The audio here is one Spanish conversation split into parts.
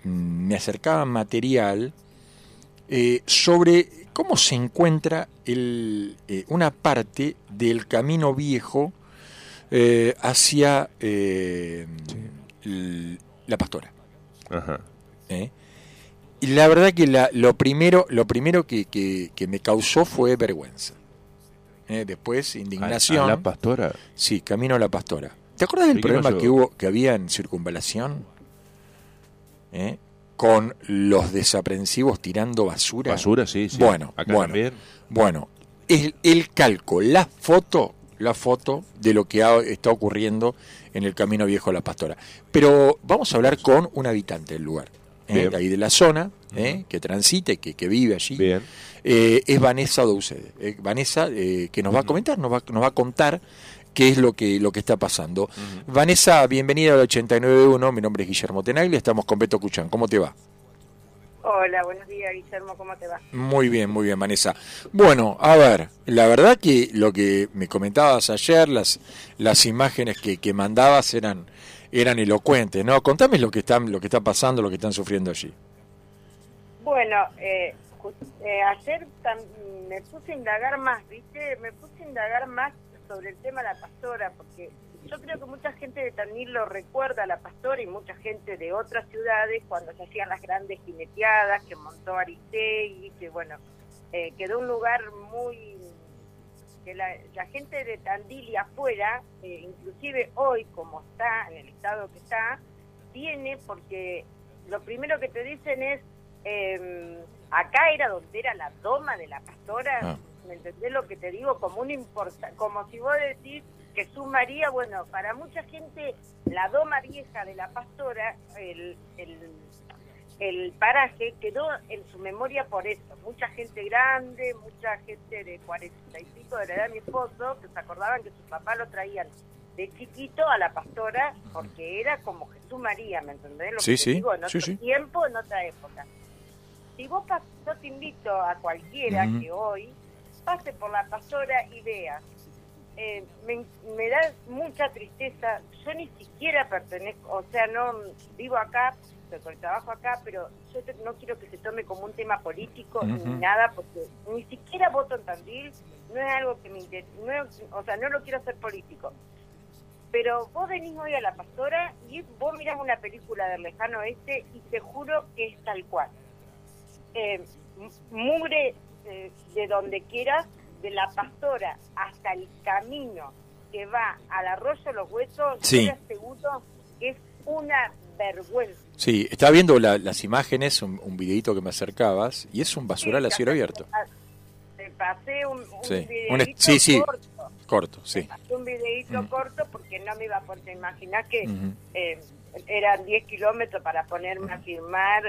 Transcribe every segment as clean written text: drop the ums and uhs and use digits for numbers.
me acercaban material sobre cómo se encuentra una parte del camino viejo hacia la Pastora. Ajá. Y la verdad que lo primero que me causó fue vergüenza. Después indignación. ¿A la Pastora? Sí, camino a la Pastora. ¿Te acuerdas del problema que había en Circunvalación? Con los desaprensivos tirando basura. Basura, sí. Bueno, acá también. Bueno, el calco, la foto de lo que está ocurriendo en el camino viejo a la Pastora. Pero vamos a hablar con un habitante del lugar, de ahí de la zona, que transita y que vive allí. Bien. Es Vanessa Doucet. Vanessa, que nos va a comentar, nos va a contar qué es lo que está pasando. Vanessa, bienvenida al 89.1. Mi nombre es Guillermo Tenaglia, estamos con Beto Cuchán. ¿Cómo te va? Hola, buenos días, Guillermo, ¿cómo te va? Muy bien, Vanessa. Bueno, a ver, la verdad que lo que me comentabas ayer, las imágenes que mandabas eran elocuentes, ¿no? Contame lo que está pasando, lo que están sufriendo allí. Bueno, ayer me puse a indagar más, ¿viste? Me puse a indagar más sobre el tema de la Pastora, porque yo creo que mucha gente de Tandil lo recuerda a la Pastora y mucha gente de otras ciudades cuando se hacían las grandes jineteadas que montó Aristegui, que bueno, quedó un lugar muy... que la gente de Tandil y afuera, inclusive hoy como está, en el estado que está, viene porque lo primero que te dicen es, acá era donde era la doma de la Pastora, ¿me entendés lo que te digo? Como como si vos decís Jesús María, bueno, para mucha gente la doma vieja de la Pastora, el paraje quedó en su memoria por eso. Mucha gente grande, mucha gente de 40 y pico de la edad de mi esposo, que se acordaban que sus papás lo traían de chiquito a la Pastora, porque era como Jesús María, ¿me entendés? Lo que te digo, en otro tiempo, en otra época. Si vos yo te invito a cualquiera que hoy pase por la Pastora y vea. Me da mucha tristeza. Yo ni siquiera pertenezco, o sea, no vivo acá, porque trabajo acá, pero yo no quiero que se tome como un tema político ni nada, porque ni siquiera voto en Tandil, no es algo que me interesa, o sea, no lo quiero hacer político. Pero vos venís hoy a la Pastora y vos mirás una película del lejano oeste y te juro que es tal cual. Mugre de donde quieras, de la Pastora hasta el camino que va al Arroyo Los Huesos, yo te aseguro que es una vergüenza. Sí, estaba viendo las imágenes, un videito que me acercabas, y es un basural a cielo abierto. Te pasé un videito corto, sí. Te pasé un videito corto porque no me iba a poder imaginar que eran 10 kilómetros para ponerme a filmar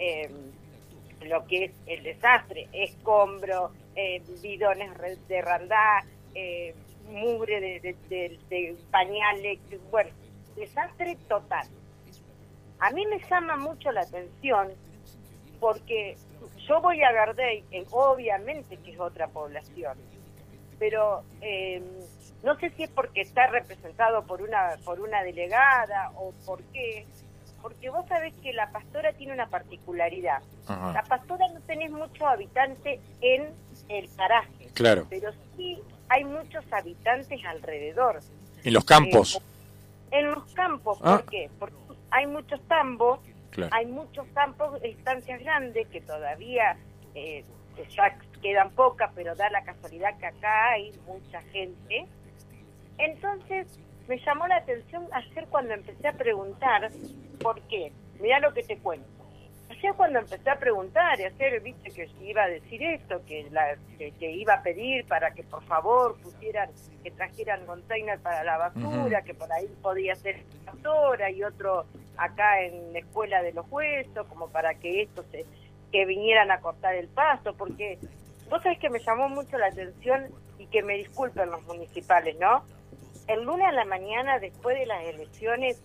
lo que es el desastre, escombro, bidones de randá, mugre de pañales, bueno, desastre total. A mí me llama mucho la atención porque yo voy a Gardey, obviamente que es otra población, pero no sé si es porque está representado por una delegada o por qué, porque vos sabés que la Pastora tiene una particularidad. Ajá. La Pastora no tenés muchos habitantes en el paraje, claro, pero sí hay muchos habitantes alrededor. ¿En los campos? En los campos, ¿por qué? Porque hay muchos tambos, claro. Hay muchos campos, estancias grandes que todavía ya quedan pocas, pero da la casualidad que acá hay mucha gente. Entonces me llamó la atención ayer cuando empecé a preguntar por qué. Mirá lo que te cuento. Ayer cuando empecé a preguntar, y ayer viste que iba a decir esto, que iba a pedir para que por favor que trajeran container para la basura, que por ahí podía ser Pastora y otro acá en la Escuela de los Huesos, como para que que vinieran a cortar el pasto, porque vos sabés que me llamó mucho la atención, y que me disculpen los municipales, ¿no? El lunes a la mañana, después de las elecciones,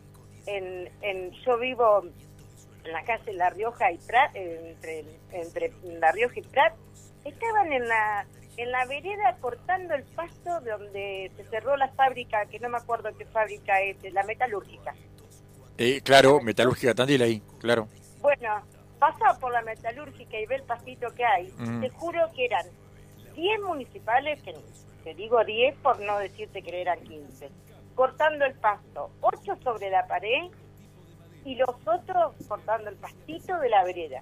yo vivo en la calle La Rioja y Prat, entre La Rioja y Prat, estaban en la vereda cortando el pasto de donde se cerró la fábrica, que no me acuerdo qué fábrica es, la metalúrgica. Claro, metalúrgica Tandil ahí, claro. Bueno, pasado por la metalúrgica y ve el pastito que hay, te juro que eran 10 municipales, que te digo 10 por no decirte que eran 15, cortando el pasto, 8 sobre la pared y los otros cortando el pastito de la vereda.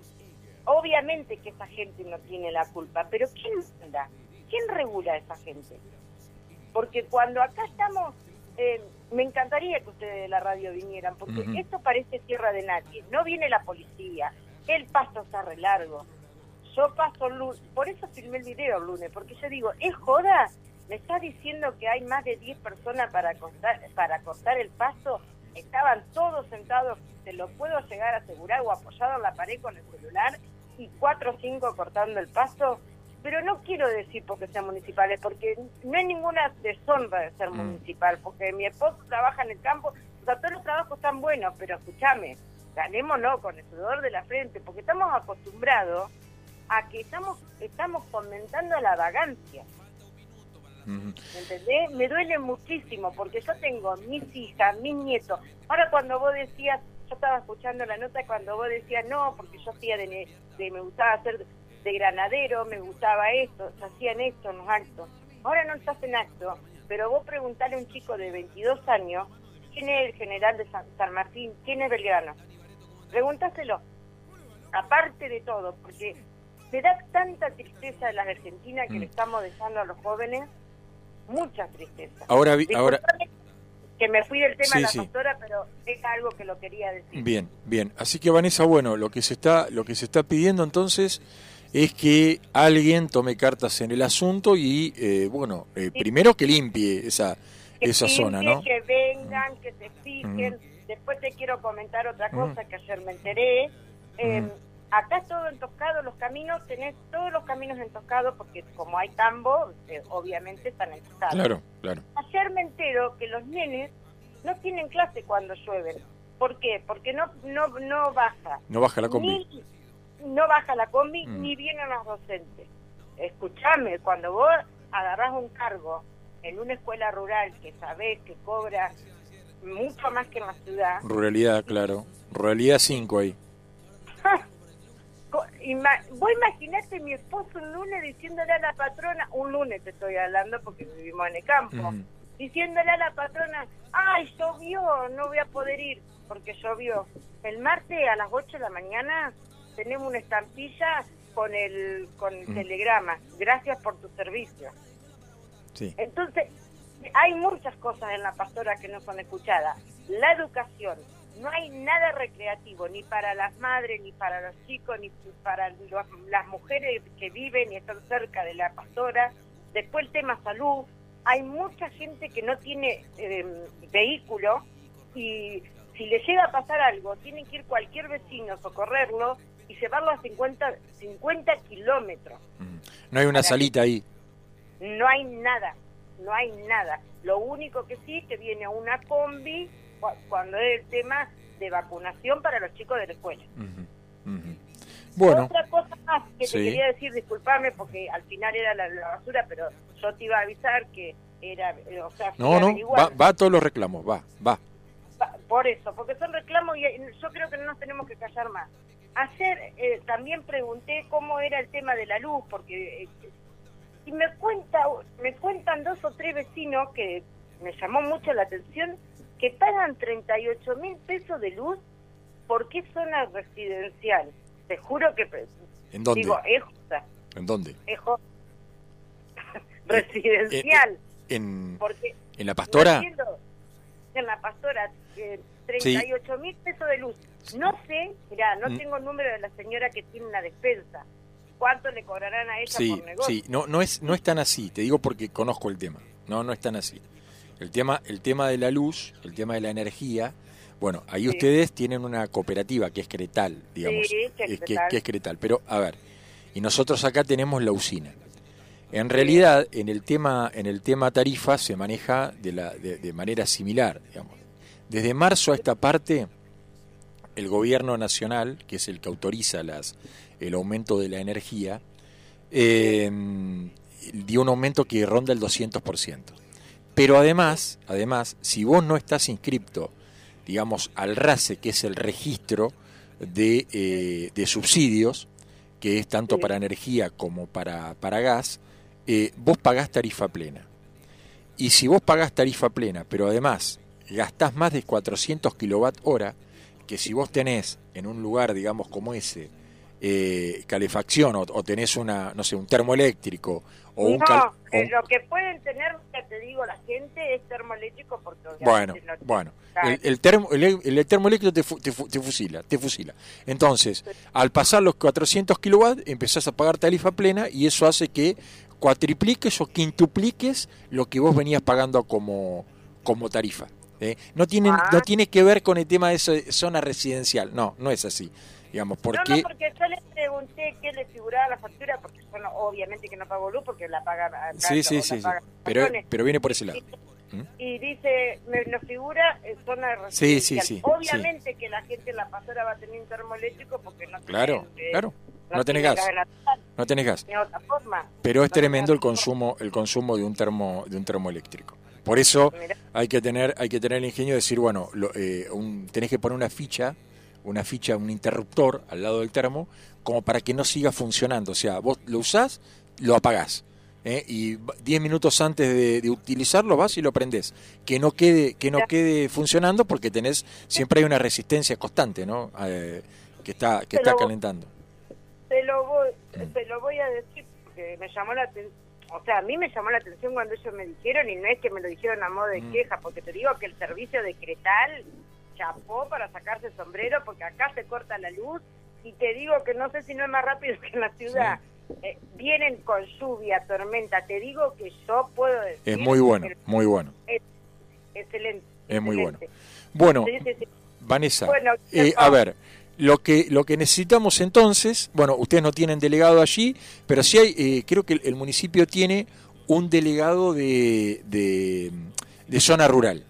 Obviamente que esa gente no tiene la culpa, pero ¿quién manda? ¿Quién regula a esa gente? Porque cuando acá estamos, me encantaría que ustedes de la radio vinieran, porque esto parece tierra de nadie. No viene la policía, el pasto está re largo. Yo paso el lunes, por eso filmé el video el lunes, porque yo digo, ¿es joda? ¿Me está diciendo que hay más de 10 personas para cortar el pasto? Estaban todos sentados, te lo puedo llegar a asegurar, o apoyado en la pared con el celular, y 4 o 5 cortando el pasto. Pero no quiero decir porque sean municipales, porque no hay ninguna deshonra de ser municipal, porque mi esposo trabaja en el campo, o sea, todos los trabajos están buenos, pero escúchame, ganémonos con el sudor de la frente, porque estamos acostumbrados a que estamos fomentando la vagancia. ¿Me entendés? Me duele muchísimo, porque yo tengo mis hijas, mis nietos. Ahora cuando vos decías, yo estaba escuchando la nota cuando vos decías, no, porque yo hacía me gustaba hacer de granadero, me gustaba esto, se hacían esto en los actos. Ahora no se hacen actos, pero vos preguntale a un chico de 22 años, ¿quién es el general de San Martín? ¿Quién es Belgrano? Pregúntaselo. Aparte de todo, porque me da tanta tristeza de la Argentina que le estamos dejando a los jóvenes, mucha tristeza. Ahora, que me fui del tema de la pastora, pero es algo que lo quería decir. Bien. Así que, Vanessa, bueno, lo que se está pidiendo entonces es que alguien tome cartas en el asunto y, primero que limpie esa zona, ¿no? Que vengan, que se fijen. Después te quiero comentar otra cosa que ayer me enteré. Acá es todo entoscado, los caminos, tenés todos los caminos entoscados, porque como hay tambo, obviamente están entoscados. Claro. Ayer me entero que los nenes no tienen clase cuando llueven. ¿Por qué? Porque no baja. No baja la combi. No baja la combi, ni vienen los docentes. Escuchame, cuando vos agarrás un cargo en una escuela rural que sabés que cobra mucho más que en la ciudad. Ruralidad, claro. Ruralidad 5 ahí. Vos imaginate mi esposo un lunes diciéndole a la patrona, un lunes te estoy hablando porque vivimos en el campo, diciéndole a la patrona, ay, llovió, no voy a poder ir, porque llovió. El martes a las 8 de la mañana tenemos una estampilla con el telegrama, gracias por tu servicio. Sí. Entonces, hay muchas cosas en la pastora que no son escuchadas. La educación. No hay nada recreativo, ni para las madres, ni para los chicos, ni para las mujeres que viven y están cerca de la pastora. Después el tema salud. Hay mucha gente que no tiene vehículo y si le llega a pasar algo, tienen que ir cualquier vecino a socorrerlo y llevarlo a 50 kilómetros. No hay una salita ahí. No hay nada. Lo único que sí, que viene una combi cuando es el tema de vacunación para los chicos de la escuela. Bueno. Otra cosa más que te quería decir, disculpame porque al final era la basura, pero yo te iba a avisar que era, va a todos los reclamos, va. Por eso, porque son reclamos y yo creo que no nos tenemos que callar más. Ayer también pregunté cómo era el tema de la luz, porque y me cuentan 2 o 3 vecinos que me llamó mucho la atención, que pagan 38.000 pesos de luz porque es zona residencial. Te juro que... ¿En dónde? Digo, es joda. ¿En dónde? Es joda. Residencial. ¿En la pastora? pastora? En la pastora, 38.000 pesos de luz. No sé, mirá, no tengo el número de la señora que tiene una despensa. ¿Cuánto le cobrarán a ella por negocio? Sí, no es tan así, te digo porque conozco el tema. No es tan así. El tema de la luz, el tema de la energía, bueno, ahí ustedes tienen una cooperativa que es Cretal, digamos, que es Cretal, pero a ver, y nosotros acá tenemos la usina. En realidad, en el tema tarifa se maneja de manera similar, digamos. Desde marzo a esta parte, el gobierno nacional, que es el que autoriza el aumento de la energía, dio un aumento que ronda el 200%. Pero además, si vos no estás inscripto, digamos, al RACE, que es el registro de subsidios, que es tanto para energía como para gas, vos pagás tarifa plena. Y si vos pagás tarifa plena, pero además gastás más de 400 kilowatt hora, que si vos tenés en un lugar, digamos, como ese, calefacción o tenés no sé, un termoeléctrico o lo que pueden tener, ya te digo, la gente es termoeléctrico porque el termoeléctrico te fusila. Entonces, al pasar los 400 kilowatts empezás a pagar tarifa plena y eso hace que cuatripliques o quintupliques lo que vos venías pagando como tarifa. No tiene que ver con el tema de zona residencial, no es así, digamos, porque... No, porque yo les pregunté qué le figuraba la factura, porque yo obviamente que no pago luz porque la paga... Sí, pero viene por ese lado. Y dice, nos figura zona residencial. Sí. Obviamente que la gente en la pastora va a tener un termoeléctrico porque no Claro. No tenés gas. No tenés gas. De otra forma. Pero es tremendo el consumo de un termoeléctrico. Por eso hay que tener el ingenio de decir, bueno, tenés que poner una ficha, un interruptor al lado del termo, como para que no siga funcionando. O sea, vos lo usás, lo apagás. Y 10 minutos antes de utilizarlo vas y lo prendés. Que no quede funcionando porque siempre hay una resistencia constante, ¿no? Que está calentando. Te lo voy a decir porque me llamó la atención. O sea, a mí me llamó la atención cuando ellos me dijeron, y no es que me lo dijeron a modo de queja, porque te digo que el servicio de Cretal chapó para sacarse el sombrero, porque acá se corta la luz, y te digo que no sé si no es más rápido que en la ciudad. Sí. Vienen con lluvia, tormenta, te digo que yo puedo decir... Es muy bueno. Excelente. Es muy bueno. Bueno, sí. Vanessa, a ver... Lo que necesitamos entonces, bueno, ustedes no tienen delegado allí, pero sí hay, creo que el municipio tiene un delegado de zona rural,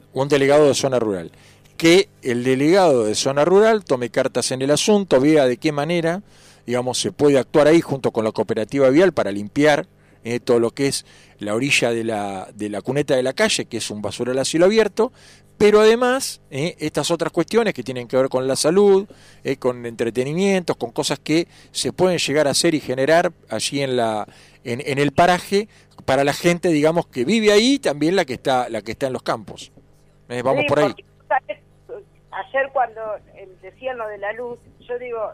que el delegado de zona rural tome cartas en el asunto, vea de qué manera, digamos, se puede actuar ahí junto con la cooperativa vial para limpiar todo lo que es la orilla de la cuneta de la calle, que es un basural a cielo abierto. Pero además, estas otras cuestiones que tienen que ver con la salud, con entretenimientos, con cosas que se pueden llegar a hacer y generar allí en el paraje para la gente, digamos, que vive ahí, también la que está en los campos. Vamos por ahí. ¿Sabes? Ayer cuando decían lo de la luz, yo digo,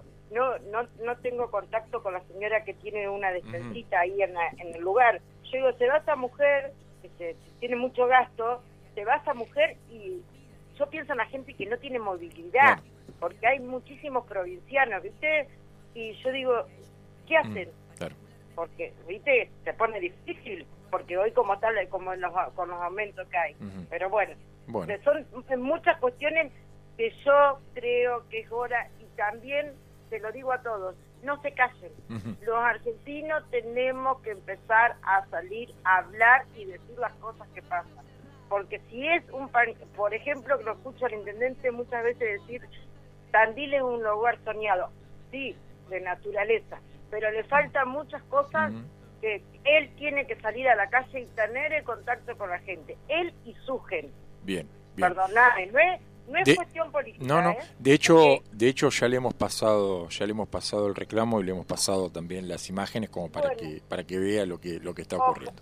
no tengo contacto con la señora que tiene una despensita ahí en el lugar. Yo digo, se va esa mujer, que tiene mucho gasto, se va esa mujer, y yo pienso en la gente que no tiene movilidad, porque hay muchísimos provincianos, ¿viste? Y yo digo, ¿qué hacen? Claro. Porque, ¿viste? Se pone difícil, porque hoy como tal, con los aumentos que hay. Pero bueno, son muchas cuestiones que yo creo que es hora, y también te lo digo a todos, no se callen. Los argentinos tenemos que empezar a salir a hablar y decir las cosas que pasan. Porque si es por ejemplo, que lo escucho al intendente muchas veces decir, Tandil es un lugar soñado, sí, de naturaleza, pero le faltan muchas cosas que él tiene que salir a la calle y tener el contacto con la gente, él y su gente. Bien. Perdoname, no es cuestión política. No. De hecho ya le hemos pasado el reclamo y le hemos pasado también las imágenes como para que vea lo que está ocurriendo.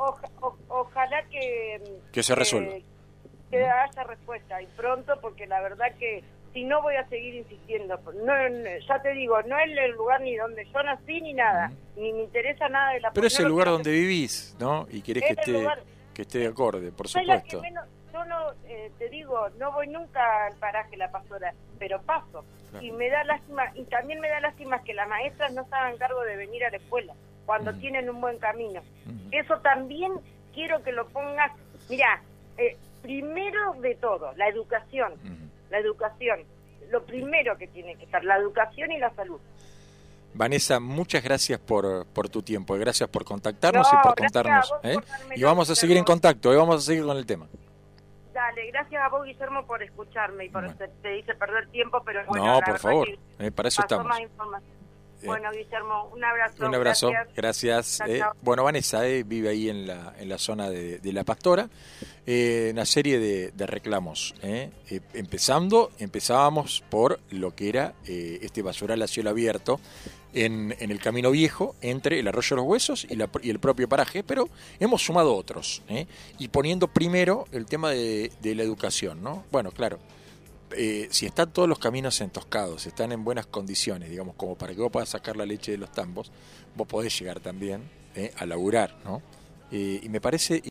Ojalá que se resuelva. Que haya respuesta y pronto, porque la verdad que si no voy a seguir insistiendo. Ya te digo, no es el lugar ni donde yo nací ni nada, ni me interesa nada de la... Pero es el lugar donde vivís, ¿no? Y querés que esté de acorde, por supuesto. Yo no, te digo, no voy nunca al paraje La Pastora, pero paso. Claro. Y me da lástima, y también me da lástima que las maestras no se hagan cargo de venir a la escuela cuando tienen un buen camino. Eso también quiero que lo pongas. Mirá, primero de todo, la educación. La educación. Lo primero que tiene que estar, la educación y la salud. Vanessa, muchas gracias por tu tiempo, gracias por contactarnos y por contarnos. Y vamos a seguir en contacto, vamos a seguir con el tema. Dale, gracias a vos, Guillermo, por escucharme y por te hice perder tiempo, pero bueno, no, por favor, para eso estamos. Bueno, Guillermo, un abrazo. Un abrazo, gracias. Chao, chao. Bueno, Vanessa vive ahí en la zona de La Pastora. Una serie de reclamos. Empezábamos por lo que era este basural a cielo abierto en el Camino Viejo, entre el Arroyo de los Huesos y el propio paraje, pero hemos sumado otros, y poniendo primero el tema de la educación, ¿no? Bueno, claro, si están todos los caminos entoscados, están en buenas condiciones, digamos, como para que vos puedas sacar la leche de los tambos, vos podés llegar también a laburar, ¿no? Y me parece